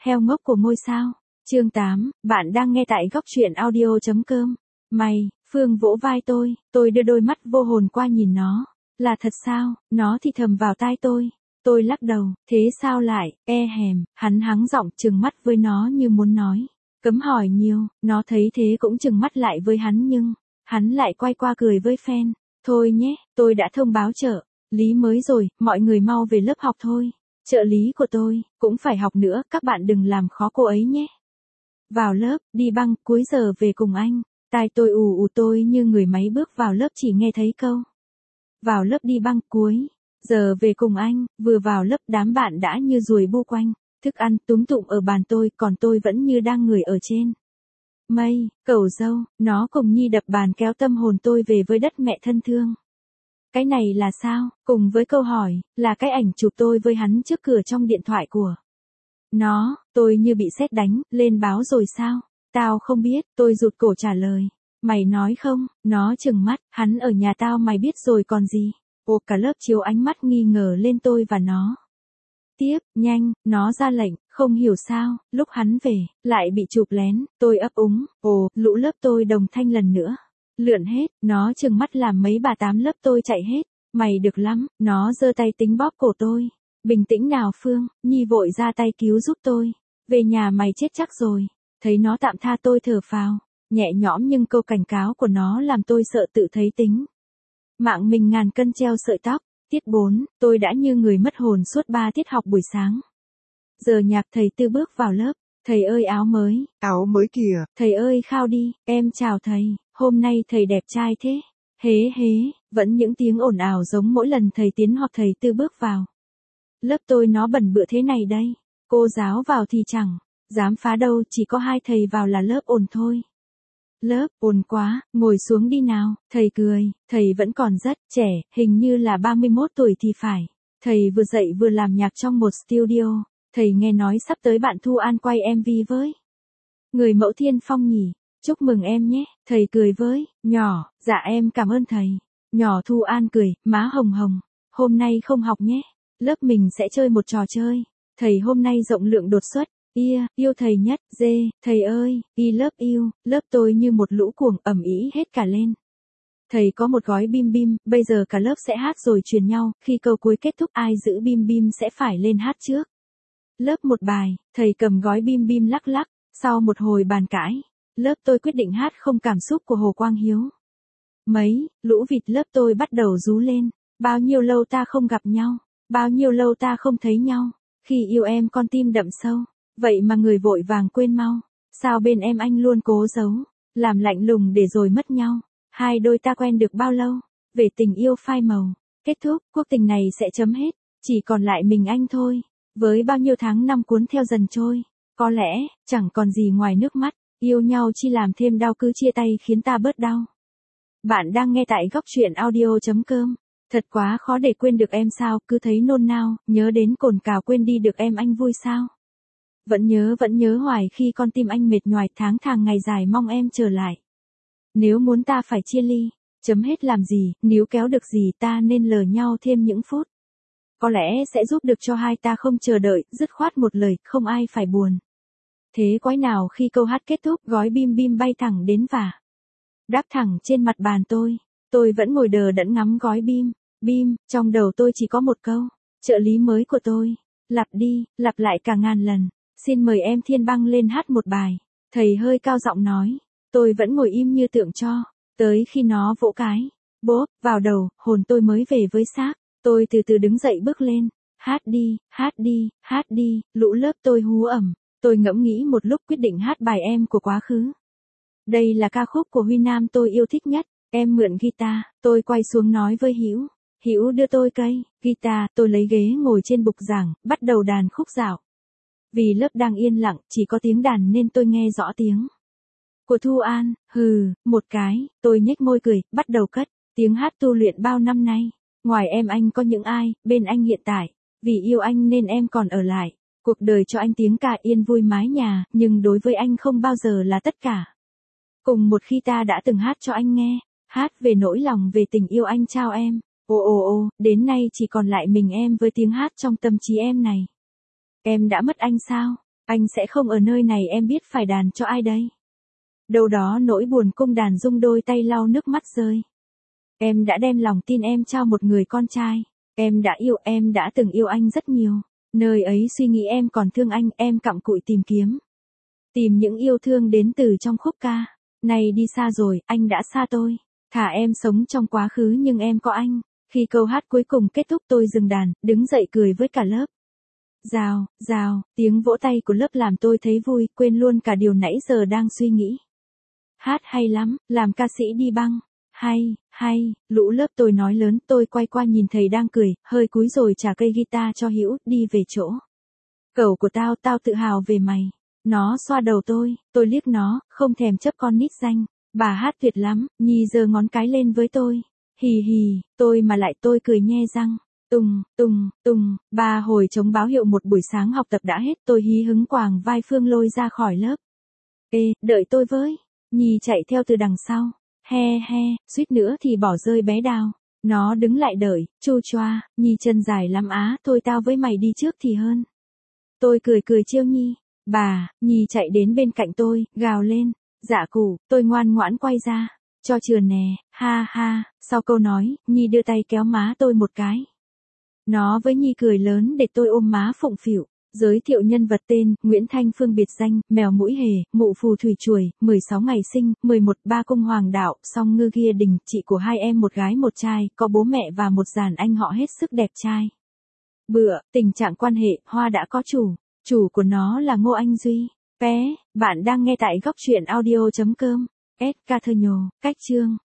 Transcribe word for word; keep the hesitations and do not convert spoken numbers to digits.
Heo ngốc của ngôi sao. Chương tám, bạn đang nghe tại góc truyện audio chấm com. Mày, Phương vỗ vai tôi, tôi đưa đôi mắt vô hồn qua nhìn nó. Là thật sao? Nó thì thầm vào tai tôi. Tôi lắc đầu, thế sao lại, e hèm, hắn hắng giọng trừng mắt với nó như muốn nói. Cấm hỏi nhiều, nó thấy thế cũng trừng mắt lại với hắn nhưng, hắn lại quay qua cười với fan. Thôi nhé, tôi đã thông báo trợ lý mới rồi, mọi người mau về lớp học thôi. Trợ lý của tôi, cũng phải học nữa, các bạn đừng làm khó cô ấy nhé. Vào lớp, đi băng, cuối giờ về cùng anh. Tai tôi ù ù tôi như người máy bước vào lớp chỉ nghe thấy câu. Vào lớp đi băng, cuối giờ về cùng anh, vừa vào lớp đám bạn đã như ruồi bu quanh. Thức ăn túm tụm ở bàn tôi, còn tôi vẫn như đang ngồi ở trên mây, cẩu dâu, nó cùng nhi đập bàn kéo tâm hồn tôi về với đất mẹ thân thương. Cái này là sao? Cùng với câu hỏi, là cái ảnh chụp tôi với hắn trước cửa trong điện thoại của nó, tôi như bị sét đánh, lên báo rồi sao? Tao không biết, tôi rụt cổ trả lời. Mày nói không? Nó trừng mắt, hắn ở nhà tao mày biết rồi còn gì? Ồ, cả lớp chiếu ánh mắt nghi ngờ lên tôi và nó. Tiếp, nhanh, nó ra lệnh, không hiểu sao, lúc hắn về, lại bị chụp lén, tôi ấp úng, ồ, lũ lớp tôi đồng thanh lần nữa. Lượn hết, nó trừng mắt làm mấy bà tám lớp tôi chạy hết. Mày được lắm, nó giơ tay tính bóp cổ tôi. Bình tĩnh nào Phương, Nhi vội ra tay cứu giúp tôi. Về nhà mày chết chắc rồi. Thấy nó tạm tha tôi thở phào. Nhẹ nhõm nhưng câu cảnh cáo của nó làm tôi sợ tự thấy tính. Mạng mình ngàn cân treo sợi tóc. Tiết bốn, tôi đã như người mất hồn suốt ba tiết học buổi sáng. Giờ nhạc thầy Tư bước vào lớp. Thầy ơi áo mới. Áo mới kìa. Thầy ơi khao đi, em chào thầy, hôm nay thầy đẹp trai thế. Hế hế, vẫn những tiếng ồn ào giống mỗi lần thầy Tiến hoặc thầy Tư bước vào. Lớp tôi nó bẩn bựa thế này đây. Cô giáo vào thì chẳng dám phá đâu, chỉ có hai thầy vào là lớp ồn thôi. Lớp ồn quá, ngồi xuống đi nào. Thầy cười, thầy vẫn còn rất trẻ, hình như là ba mươi mốt tuổi thì phải. Thầy vừa dạy vừa làm nhạc trong một studio. Thầy nghe nói sắp tới bạn Thu An quay em vê với người mẫu Thiên Phong nhỉ. Chúc mừng em nhé. Thầy cười với nhỏ, dạ em cảm ơn thầy. Nhỏ Thu An cười, má hồng hồng. Hôm nay không học nhé. Lớp mình sẽ chơi một trò chơi. Thầy hôm nay rộng lượng đột xuất. Ia, yêu thầy nhất. Dê, thầy ơi, y lớp yêu. Lớp tôi như một lũ cuồng ầm ĩ hết cả lên. Thầy có một gói bim bim, bây giờ cả lớp sẽ hát rồi truyền nhau. Khi câu cuối kết thúc ai giữ bim bim sẽ phải lên hát trước. Lớp một bài, thầy cầm gói bim bim lắc lắc. Sau một hồi bàn cãi, lớp tôi quyết định hát Không cảm xúc của Hồ Quang Hiếu. Mấy, lũ vịt lớp tôi bắt đầu rú lên. Bao nhiêu lâu ta không gặp nhau. Bao nhiêu lâu ta không thấy nhau. Khi yêu em con tim đậm sâu. Vậy mà người vội vàng quên mau. Sao bên em anh luôn cố giấu. Làm lạnh lùng để rồi mất nhau. Hai đôi ta quen được bao lâu. Về tình yêu phai màu. Kết thúc, cuộc tình này sẽ chấm hết. Chỉ còn lại mình anh thôi. Với bao nhiêu tháng năm cuốn theo dần trôi. Có lẽ, chẳng còn gì ngoài nước mắt. Yêu nhau chi làm thêm đau, cứ chia tay khiến ta bớt đau. Bạn đang nghe tại góc truyện audio chấm com. Thật quá khó để quên được em sao, cứ thấy nôn nao, nhớ đến cồn cào quên đi được em anh vui sao. Vẫn nhớ vẫn nhớ hoài khi con tim anh mệt nhoài, tháng tháng ngày dài mong em trở lại. Nếu muốn ta phải chia ly, chấm hết làm gì, níu kéo được gì ta nên lờ nhau thêm những phút. Có lẽ sẽ giúp được cho hai ta không chờ đợi, dứt khoát một lời, không ai phải buồn. Thế quái nào khi câu hát kết thúc, gói bim bim bay thẳng đến và đáp thẳng trên mặt bàn tôi. Tôi vẫn ngồi đờ đẫn ngắm gói bim, bim, trong đầu tôi chỉ có một câu, trợ lý mới của tôi, lặp đi, lặp lại cả ngàn lần, xin mời em Thiên Băng lên hát một bài. Thầy hơi cao giọng nói, tôi vẫn ngồi im như tượng tro, tới khi nó vỗ cái, bốp, vào đầu, hồn tôi mới về với xác. Tôi từ từ đứng dậy bước lên, hát đi, hát đi, hát đi, lũ lớp tôi hú ẩm. Tôi ngẫm nghĩ một lúc quyết định hát bài Em của quá khứ. Đây là ca khúc của Huy Nam tôi yêu thích nhất. Em mượn guitar, tôi quay xuống nói với Hữu. Hữu đưa tôi cây guitar, tôi lấy ghế ngồi trên bục giảng, bắt đầu đàn khúc dạo. Vì lớp đang yên lặng, chỉ có tiếng đàn nên tôi nghe rõ tiếng của Thu An. Hừ, một cái, tôi nhếch môi cười, bắt đầu cất tiếng hát tu luyện bao năm nay. Ngoài em anh có những ai, bên anh hiện tại. Vì yêu anh nên em còn ở lại. Cuộc đời cho anh tiếng ca yên vui mái nhà, nhưng đối với anh không bao giờ là tất cả. Cùng một khi ta đã từng hát cho anh nghe, hát về nỗi lòng về tình yêu anh trao em. Ồ ồ ồ, đến nay chỉ còn lại mình em với tiếng hát trong tâm trí em này. Em đã mất anh sao? Anh sẽ không ở nơi này em biết phải đàn cho ai đây. Đâu đó nỗi buồn cung đàn rung đôi tay lau nước mắt rơi. Em đã đem lòng tin em trao một người con trai. Em đã yêu, em đã từng yêu anh rất nhiều. Nơi ấy suy nghĩ em còn thương anh, em cặm cụi tìm kiếm. Tìm những yêu thương đến từ trong khúc ca. Này đi xa rồi, anh đã xa tôi. Thả em sống trong quá khứ nhưng em có anh. Khi câu hát cuối cùng kết thúc tôi dừng đàn, đứng dậy cười với cả lớp. Rào, rào, tiếng vỗ tay của lớp làm tôi thấy vui, quên luôn cả điều nãy giờ đang suy nghĩ. Hát hay lắm, làm ca sĩ đi băng. Hay, hay, lũ lớp tôi nói lớn, tôi quay qua nhìn thầy đang cười, hơi cúi rồi trả cây guitar cho Hữu, đi về chỗ. Cậu của tao, tao tự hào về mày. Nó xoa đầu tôi, tôi liếc nó, không thèm chấp con nít danh. Bà hát tuyệt lắm, Nhi giơ ngón cái lên với tôi. Hì hì, tôi mà lại tôi cười nhe răng. Tùng, tùng, tùng, ba hồi trống báo hiệu một buổi sáng học tập đã hết, tôi hí hứng quàng vai Phương lôi ra khỏi lớp. Ê, đợi tôi với. Nhi chạy theo từ đằng sau. He he, suýt nữa thì bỏ rơi bé Đào. Nó đứng lại đợi, chu choa, Nhi chân dài lắm á, thôi tao với mày đi trước thì hơn. Tôi cười cười trêu Nhi. Bà, Nhi chạy đến bên cạnh tôi, gào lên. Dạ cụ, tôi ngoan ngoãn quay ra. Cho chườn nè, ha ha, sau câu nói, Nhi đưa tay kéo má tôi một cái. Nó với Nhi cười lớn để tôi ôm má phụng phịu. Giới thiệu nhân vật tên, Nguyễn Thanh Phương biệt danh, mèo mũi hề, mụ phù thủy chuồi, mười sáu ngày sinh, mười một ba cung hoàng đạo, song ngư ghia đình, chị của hai em một gái một trai, có bố mẹ và một dàn anh họ hết sức đẹp trai. Bựa, tình trạng quan hệ, Hoa đã có chủ, chủ của nó là Ngô Anh Duy. Pé, bạn đang nghe tại góc truyện audio chấm com, S. Ca Thơ Nhồ, cách chương.